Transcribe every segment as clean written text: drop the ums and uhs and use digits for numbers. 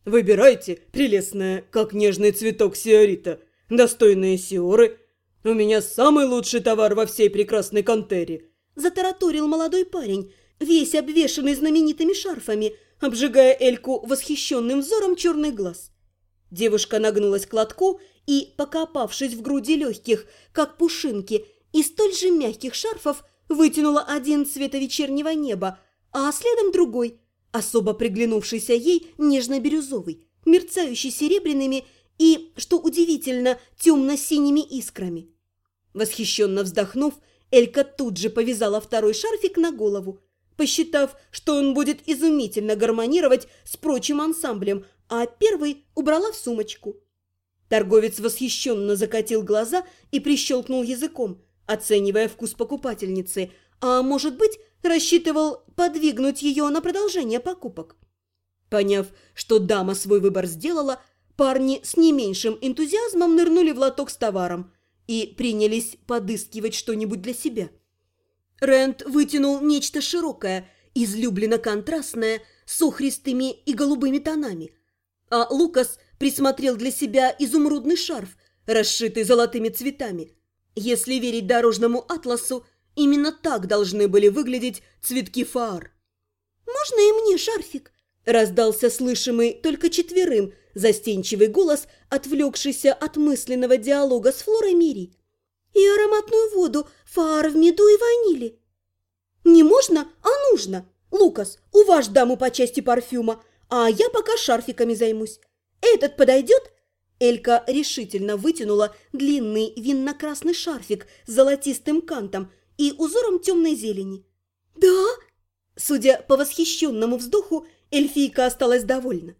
Выбирайте, прелестная, как нежный цветок сиорита, достойные сиоры. У меня самый лучший товар во всей прекрасной Кантере», – затараторил молодой парень, весь обвешанный знаменитыми шарфами, обжигая Эльку восхищенным взором черных глаз. Девушка нагнулась к лотку и, покопавшись в груди легких, как пушинки, и столь же мягких шарфов, вытянула один цвета вечернего неба, а следом другой, особо приглянувшийся ей нежно-бирюзовый, мерцающий серебряными и, что удивительно, темно-синими искрами. Восхищенно вздохнув, Элька тут же повязала второй шарфик на голову, посчитав, что он будет изумительно гармонировать с прочим ансамблем, а первый убрала в сумочку. Торговец восхищенно закатил глаза и прищелкнул языком, оценивая вкус покупательницы, а, может быть, рассчитывал подвигнуть ее на продолжение покупок. Поняв, что дама свой выбор сделала, парни с не меньшим энтузиазмом нырнули в лоток с товаром и принялись подыскивать что-нибудь для себя. Рэнд вытянул нечто широкое, излюбленно-контрастное, с охристыми и голубыми тонами, а Лукас присмотрел для себя изумрудный шарф, расшитый золотыми цветами. Если верить дорожному атласу, именно так должны были выглядеть цветки фаар. «Можно и мне шарфик?» – раздался слышимый только четверым застенчивый голос, отвлекшийся от мысленного диалога с Флорой Мири. «И ароматную воду, фаар в меду и ванили». «Не можно, а нужно. Лукас, уважь даму по части парфюма, а я пока шарфиками займусь. Этот подойдет?» Элька решительно вытянула длинный винно-красный шарфик с золотистым кантом и узором темной зелени. «Да?» Судя по восхищенному вздоху, эльфийка осталась довольна.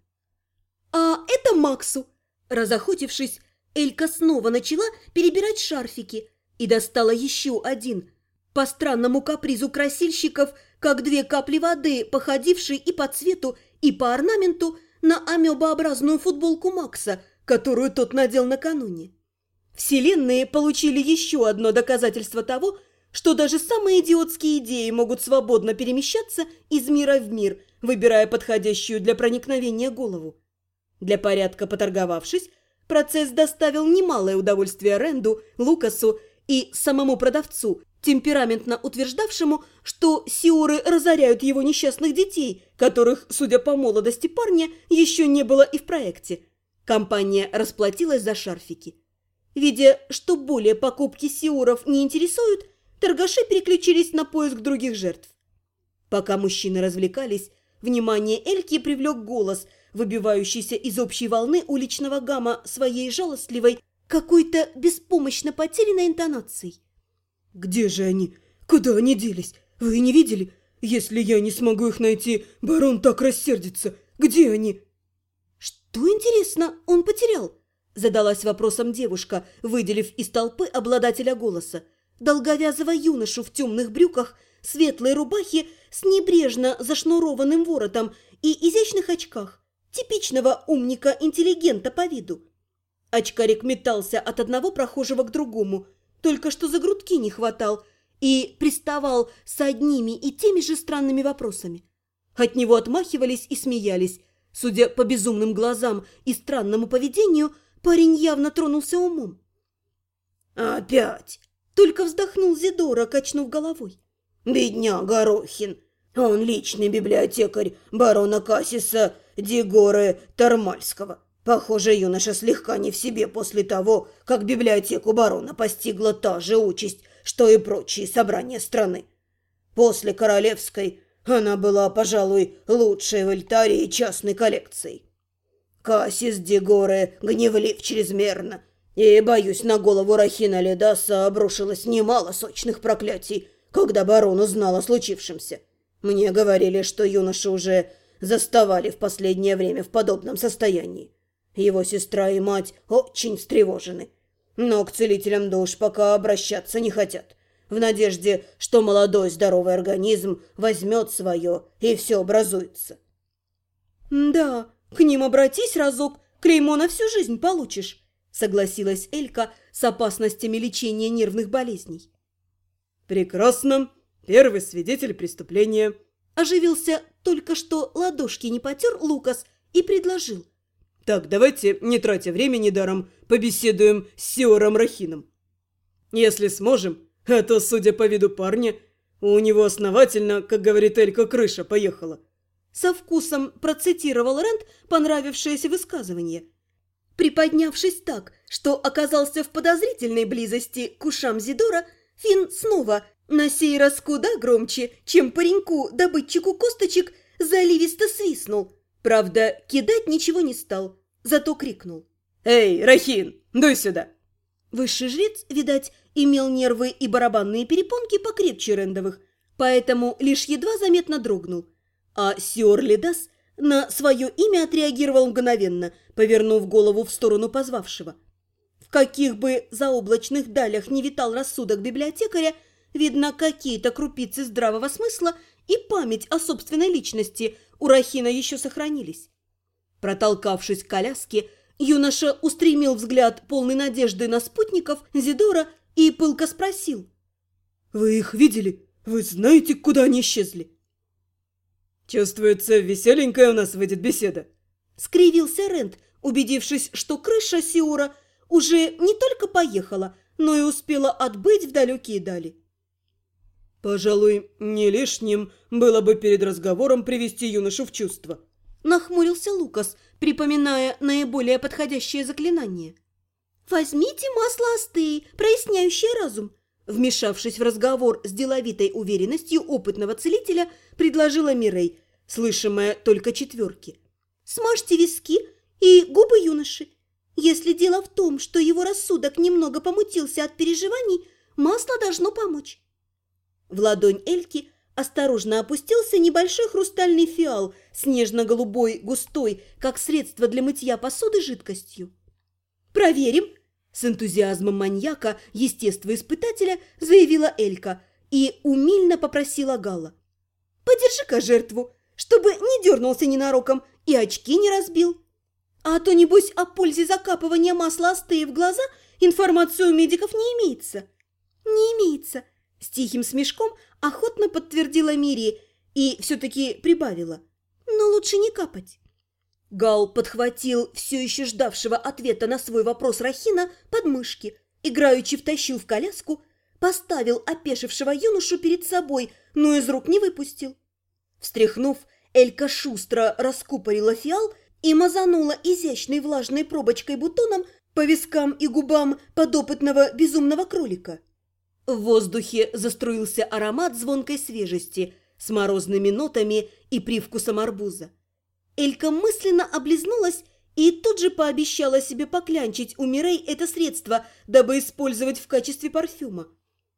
«А это Максу!» Разохотившись, Элька снова начала перебирать шарфики и достала еще один, по странному капризу красильщиков, как две капли воды, походивший и по цвету, и по орнаменту на амебообразную футболку Макса, которую тот надел накануне. Вселенные получили еще одно доказательство того, что даже самые идиотские идеи могут свободно перемещаться из мира в мир, выбирая подходящую для проникновения голову. Для порядка поторговавшись, процесс доставил немалое удовольствие Рэнду, Лукасу и самому продавцу, темпераментно утверждавшему, что сиоры разоряют его несчастных детей, которых, судя по молодости парня, еще не было и в проекте. Компания расплатилась за шарфики. Видя, что более покупки сиоров не интересуют, торгаши переключились на поиск других жертв. Пока мужчины развлекались, внимание Эльки привлек голос, выбивающийся из общей волны уличного гамма своей жалостливой, какой-то беспомощно потерянной интонацией. «Где же они? Куда они делись? Вы не видели? Если я не смогу их найти, барон так рассердится. Где они?» «Что, интересно, он потерял?» Задалась вопросом девушка, выделив из толпы обладателя голоса. Долговязого юношу в темных брюках, светлой рубахе с небрежно зашнурованным воротом и изящных очках. Типичного умника-интеллигента по виду. Очкарик метался от одного прохожего к другому, только что за грудки не хватал, и приставал с одними и теми же странными вопросами. От него отмахивались и смеялись. Судя по безумным глазам и странному поведению, парень явно тронулся умом. «Опять!» – только вздохнул Зидора, качнув головой. «Бедняга Рохин! Он личный библиотекарь барона Кассиса Дигоры Тормальского. Похоже, юноша слегка не в себе после того, как библиотеку барона постигла та же участь, что и прочие собрания страны. После королевской она была, пожалуй, лучшей в Эльтарии частной коллекцией. Кассис Дигоре гневлив чрезмерно, и, боюсь, на голову Рахина Ледаса обрушилось немало сочных проклятий, когда барон узнал о случившемся. Мне говорили, что юношу уже заставали в последнее время в подобном состоянии. Его сестра и мать очень встревожены, но к целителям душ пока обращаться не хотят, в надежде, что молодой здоровый организм возьмет свое и все образуется». «Да, к ним обратись разок, клеймо на всю жизнь получишь», согласилась Элька с опасностями лечения нервных болезней. «Прекрасно. Первый свидетель преступления». Оживился только что ладошки не потер Лукас и предложил. Так, давайте, не тратя времени даром, побеседуем с Сиором Рахином. Если сможем, а то, судя по виду парня, у него основательно, как говорит Элька, крыша поехала. Со вкусом процитировал Рент понравившееся высказывание. Приподнявшись так, что оказался в подозрительной близости к ушам Зидора, Финн снова, на сей раз куда громче, чем пареньку-добытчику косточек, заливисто свистнул. Правда, кидать ничего не стал, зато крикнул. «Эй, Рахин, дуй сюда!» Высший жрец, видать, имел нервы и барабанные перепонки покрепче Рендовых, поэтому лишь едва заметно дрогнул. А Сиор Ледас на свое имя отреагировал мгновенно, повернув голову в сторону позвавшего. В каких бы заоблачных далях не витал рассудок библиотекаря, видно, какие-то крупицы здравого смысла и память о собственной личности у Рахина еще сохранились. Протолкавшись к коляске, юноша устремил взгляд полный надежды на спутников Зидора и пылко спросил. «Вы их видели? Вы знаете, куда они исчезли?» «Чувствуется, веселенькая у нас выйдет беседа», — скривился Рент, убедившись, что крыша Сиора уже не только поехала, но и успела отбыть в далекие дали. «Пожалуй, не лишним было бы перед разговором привести юношу в чувство», — нахмурился Лукас, припоминая наиболее подходящее заклинание. «Возьмите масло астеи, проясняющее разум», — вмешавшись в разговор с деловитой уверенностью опытного целителя, предложила Мирей, слышимая только четверки. «Смажьте виски и губы юноши. Если дело в том, что его рассудок немного помутился от переживаний, масло должно помочь». В ладонь Эльки осторожно опустился небольшой хрустальный фиал с нежно-голубой, густой, как средство для мытья посуды, жидкостью. «Проверим!» – с энтузиазмом маньяка, естествоиспытателя, заявила Элька и умильно попросила Галла. «Подержи-ка жертву, чтобы не дернулся ненароком и очки не разбил. А то, небось, о пользе закапывания масла астеи в глаза информации у медиков не имеется». «Не имеется», – с тихим смешком охотно подтвердила Мири и все-таки прибавила. «Но лучше не капать». Гал подхватил все еще ждавшего ответа на свой вопрос Рахина под мышки, играючи втащил в коляску, поставил опешившего юношу перед собой, но из рук не выпустил. Встряхнув, Элька шустро раскупорила фиал и мазанула изящной влажной пробочкой бутоном по вискам и губам подопытного безумного кролика. В воздухе заструился аромат звонкой свежести с морозными нотами и привкусом арбуза. Элька мысленно облизнулась и тут же пообещала себе поклянчить у Мирей это средство, дабы использовать в качестве парфюма.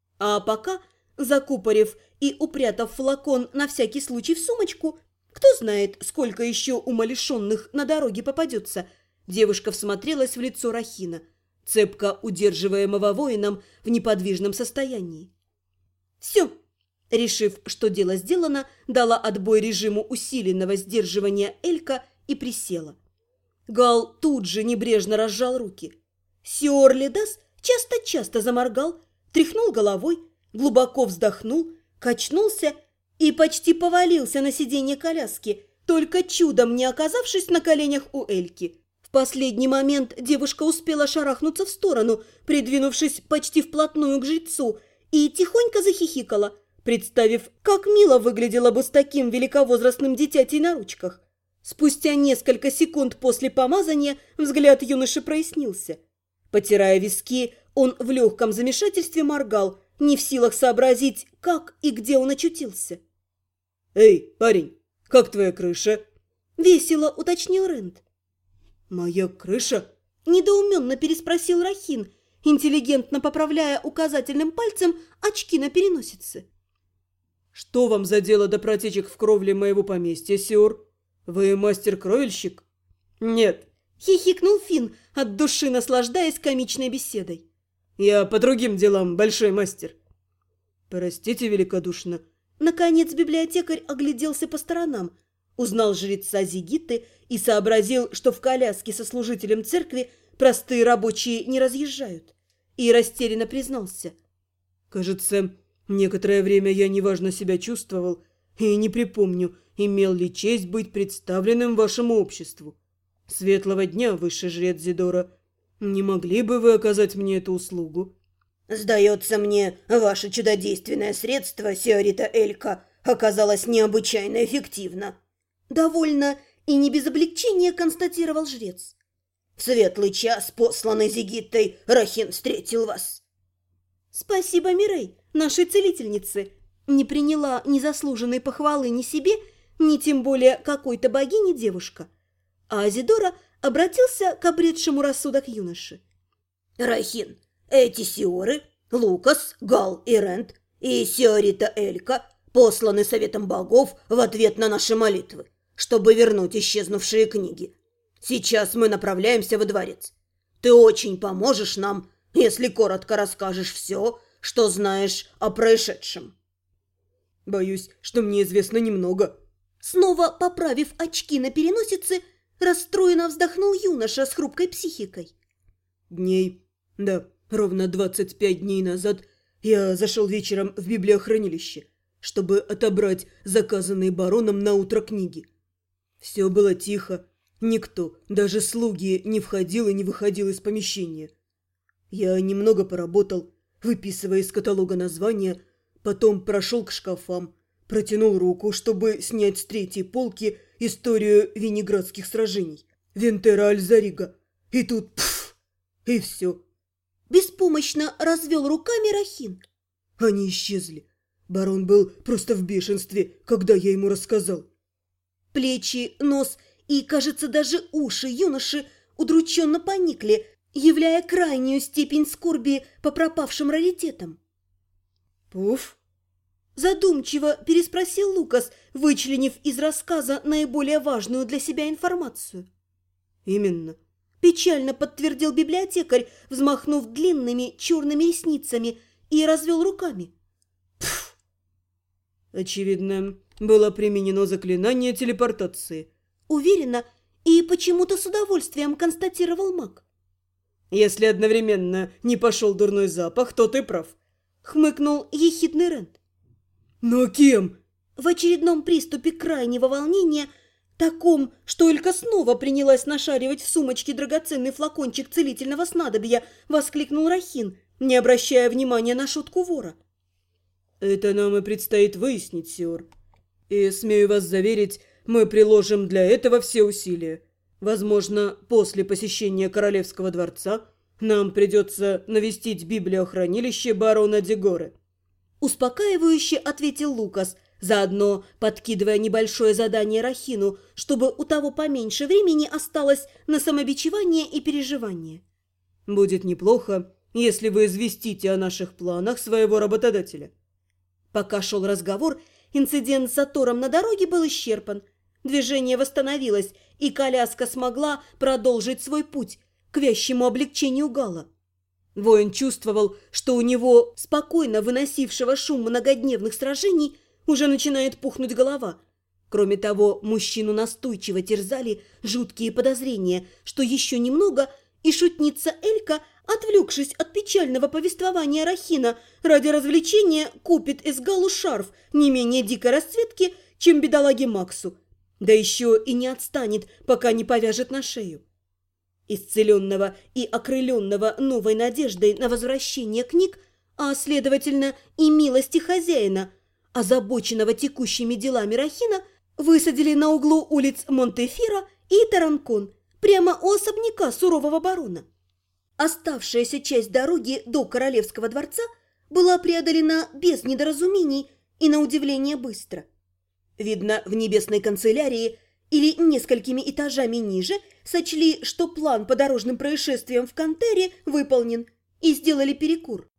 А пока, закупорив и упрятав флакон на всякий случай в сумочку, кто знает, сколько еще умалишенных на дороге попадется, девушка всмотрелась в лицо Рахина, цепко удерживаемого воином в неподвижном состоянии. «Все!» Решив, что дело сделано, дала отбой режиму усиленного сдерживания Элька и присела. Гал тут же небрежно разжал руки. Сиор Ледас часто-часто заморгал, тряхнул головой, глубоко вздохнул, качнулся и почти повалился на сиденье коляски, только чудом не оказавшись на коленях у Эльки. В последний момент девушка успела шарахнуться в сторону, придвинувшись почти вплотную к жрецу, и тихонько захихикала, представив, как мило выглядело бы с таким великовозрастным дитятей на ручках. Спустя несколько секунд после помазания взгляд юноши прояснился. Потирая виски, он в легком замешательстве моргал, не в силах сообразить, как и где он очутился. «Эй, парень, как твоя крыша?» – весело уточнил Рент. «Моя крыша?» – недоуменно переспросил Рахин, интеллигентно поправляя указательным пальцем очки на переносице. «Что вам за дело до протечек в кровле моего поместья, Сиор? Вы мастер-кровельщик?» «Нет», – хихикнул Финн, от души наслаждаясь комичной беседой. «Я по другим делам большой мастер». «Простите великодушно». Наконец библиотекарь огляделся по сторонам, узнал жреца Зигиты и сообразил, что в коляске со служителем церкви простые рабочие не разъезжают, и растерянно признался. «Кажется, некоторое время я неважно себя чувствовал и не припомню, имел ли честь быть представленным вашему обществу». Светлого дня, высший жрец Зидора. Не могли бы вы оказать мне эту услугу? Сдается мне, ваше чудодейственное средство, сиорита Элька, оказалось необычайно эффективно. Довольно и не без облегчения констатировал жрец. В светлый час, посланный Зигиттой, Рахин встретил вас. Спасибо, Мирей, нашей целительнице. Не приняла незаслуженной похвалы ни себе, ни тем более какой-то богине девушка. А Азидора обратился к обретшему рассудок юноши. Рахин, эти сиоры, Лукас, Гал и Рент и сиорита Элька посланы советом богов в ответ на наши молитвы, чтобы вернуть исчезнувшие книги. Сейчас мы направляемся во дворец. Ты очень поможешь нам, если коротко расскажешь все, что знаешь о происшедшем. Боюсь, что мне известно немного. Снова поправив очки на переносице, расстроенно вздохнул юноша с хрупкой психикой. Ровно 25 дней назад я зашел вечером в библиохранилище, чтобы отобрать заказанные бароном на утро книги. Все было тихо, никто, даже слуги, не входил и не выходил из помещения. Я немного поработал, выписывая из каталога названия, потом прошел к шкафам, протянул руку, чтобы снять с третьей полки историю винеградских сражений, Вентера Альзарига. И тут и все. Беспомощно развел руками Рахин. Они исчезли. Барон был просто в бешенстве, когда я ему рассказал. Плечи, нос и, кажется, даже уши юноши удрученно поникли, являя крайнюю степень скорби по пропавшим раритетам. Пуф? Задумчиво переспросил Лукас, вычленив из рассказа наиболее важную для себя информацию. Именно. Печально подтвердил библиотекарь, взмахнув длинными черными ресницами, и развел руками. Пф. Очевидно, было применено заклинание телепортации. Уверенно и почему-то с удовольствием констатировал маг. Если одновременно не пошел дурной запах, то ты прав. Хмыкнул ехидный Рент. Но кем? В очередном приступе крайнего волнения, таком, что Элька снова принялась нашаривать в сумочке драгоценный флакончик целительного снадобья, воскликнул Рахин, не обращая внимания на шутку вора. Это нам и предстоит выяснить, сиор. И, смею вас заверить, мы приложим для этого все усилия. Возможно, после посещения Королевского дворца нам придется навестить библиохранилище барона Дегоры. Успокаивающе ответил Лукас, заодно подкидывая небольшое задание Рахину, чтобы у того поменьше времени осталось на самобичевание и переживание. Будет неплохо, если вы известите о наших планах своего работодателя. Пока шел разговор, инцидент с затором на дороге был исчерпан. Движение восстановилось, и коляска смогла продолжить свой путь к вящему облегчению Гала. Воин чувствовал, что у него, спокойно выносившего шум многодневных сражений, уже начинает пухнуть голова. Кроме того, мужчину настойчиво терзали жуткие подозрения, что еще немного, и шутница Элька, отвлекшись от печального повествования Рахина, ради развлечения купит Эсгалу шарф не менее дикой расцветки, чем бедолаге Максу, да еще и не отстанет, пока не повяжет на шею. Исцеленного и окрыленного новой надеждой на возвращение книг, а, следовательно, и милости хозяина, озабоченного текущими делами Рахина, высадили на углу улиц Монтефира и Таранкон, прямо у особняка сурового барона. Оставшаяся часть дороги до Королевского дворца была преодолена без недоразумений и, на удивление, быстро. Видно, в небесной канцелярии или несколькими этажами ниже сочли, что план по дорожным происшествиям в Кантере выполнен, и сделали перекур.